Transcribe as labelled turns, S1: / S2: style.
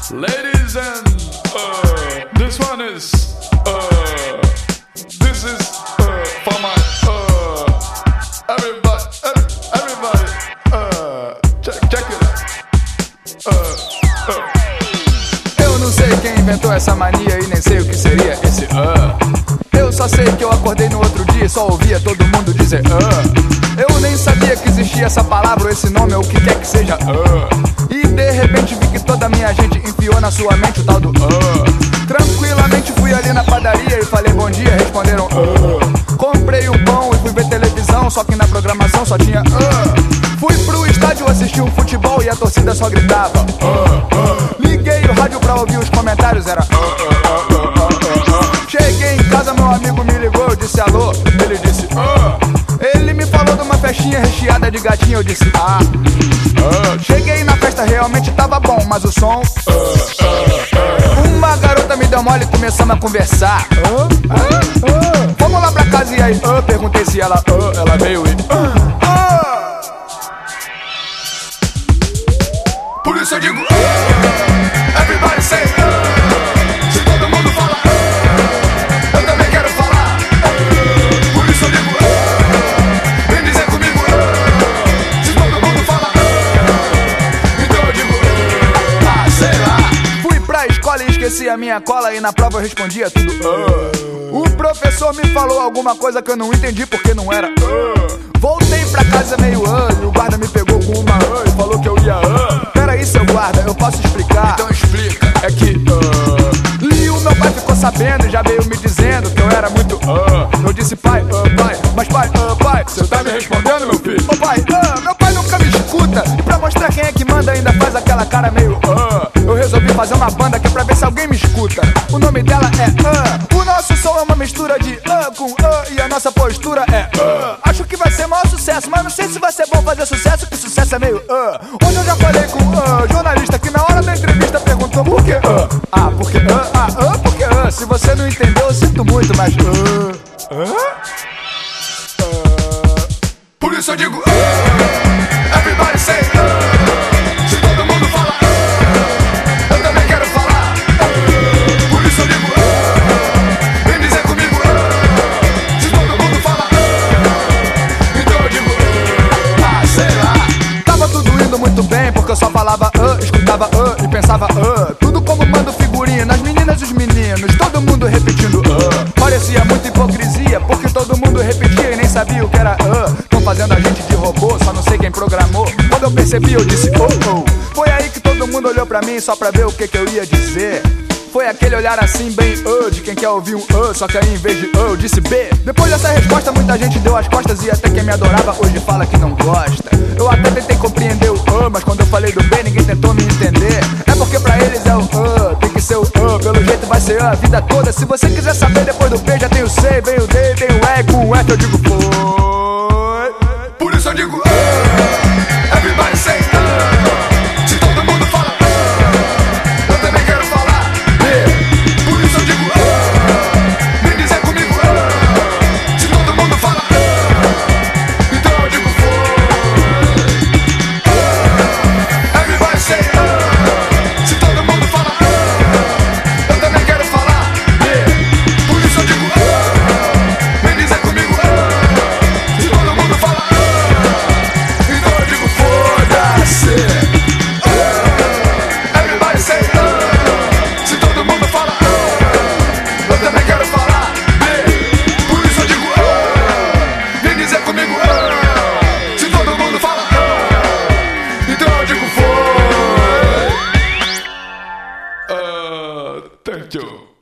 S1: Ladies and this one is this is for my everybody check it out.
S2: Eu não sei quem inventou essa mania e nem sei o que seria esse Eu só sei que eu acordei no outro dia e só ouvia todo mundo dizer Eu nem sabia que existia essa palavra ou esse nome ou o que quer que seja E de repente vi que toda a minha gente enfiou na sua mente o tal do Tranquilamente fui ali na padaria e falei bom dia, responderam Comprei um pão e fui ver televisão, só que na programação só tinha Fui pro estádio assistir um futebol e a torcida só gritava Liguei o rádio pra ouvir os comentários, era Cheguei em casa, meu amigo me ligou, eu disse alô, ele disse Ele me falou de uma festinha recheada de gatinho, eu disse Cheguei na festa, realmente tava bom, mas o som Uma garota me deu mole e começamos a conversar Vamos lá pra casa e aí, perguntei se ela veio e
S1: Por isso eu digo everybody say se todo mundo fala eu também quero falar Por isso eu digo vem dizer comigo se todo mundo fala então eu digo sei lá
S2: Fui pra escola e esqueci a minha cola e na prova eu respondia tudo O professor me falou alguma coisa que eu não entendi porque não era Voltei pra casa meio e o guarda me pegou com uma e falou que eu ia Peraí, seu guarda, eu posso explicar?
S1: Então explica.
S2: É que E o meu pai ficou sabendo e já veio me dizendo que eu era muito Eu disse pai, mas pai,
S1: Você tá me respondendo, meu filho?
S2: Ô pai, meu pai nunca me escuta E pra mostrar quem é que manda ainda faz aquela cara meio Eu resolvi fazer uma banda que é pra ver se alguém me escuta O nome dela é O nosso som é uma mistura de com e a nossa postura é Acho que vai ser maior sucesso, mas não sei se vai ser bom fazer sucesso, que sucesso é meio Hoje eu já falei com jornalista que na hora da entrevista perguntou por quê porque porque se você não entendeu eu sinto muito, mas
S1: Por isso eu digo everybody say se todo mundo fala eu também quero falar Por isso eu digo vem dizer comigo se todo mundo fala então eu digo sei lá
S2: Tava tudo indo muito bem porque eu só falava escutava e pensava Tudo como mando figurinha nas meninas e os meninos Todo mundo repetindo Parecia muita hipocrisia porque todo mundo repetia e nem sabia o que era Tão fazendo a gente de robô, só não sei quem programou Quando eu percebi eu disse Foi aí que todo mundo olhou pra mim só pra ver o que eu ia dizer Foi aquele olhar assim bem de quem quer ouvir um só que aí em vez de eu disse B Depois dessa resposta muita gente deu as costas e até quem me adorava hoje fala que não gosta Eu até tentei compreender o mas quando eu falei do B ninguém tentou me entender É porque pra eles é o tem que ser o pelo jeito vai ser a vida toda Se você quiser saber depois do B já tem o C, vem o D, tem o E, com o F eu digo foi
S1: Por isso eu digo everybody say se todo mundo fala eu também quero falar Por isso eu digo vem dizer comigo se todo mundo fala então eu digo foi Everybody say se todo mundo fala eu também quero falar Por isso eu digo vem dizer comigo se todo mundo fala então eu digo foda-se Everybody say se todo mundo fala eu também quero falar Por isso eu digo vem dizer comigo se todo mundo fala então eu digo foi Thank you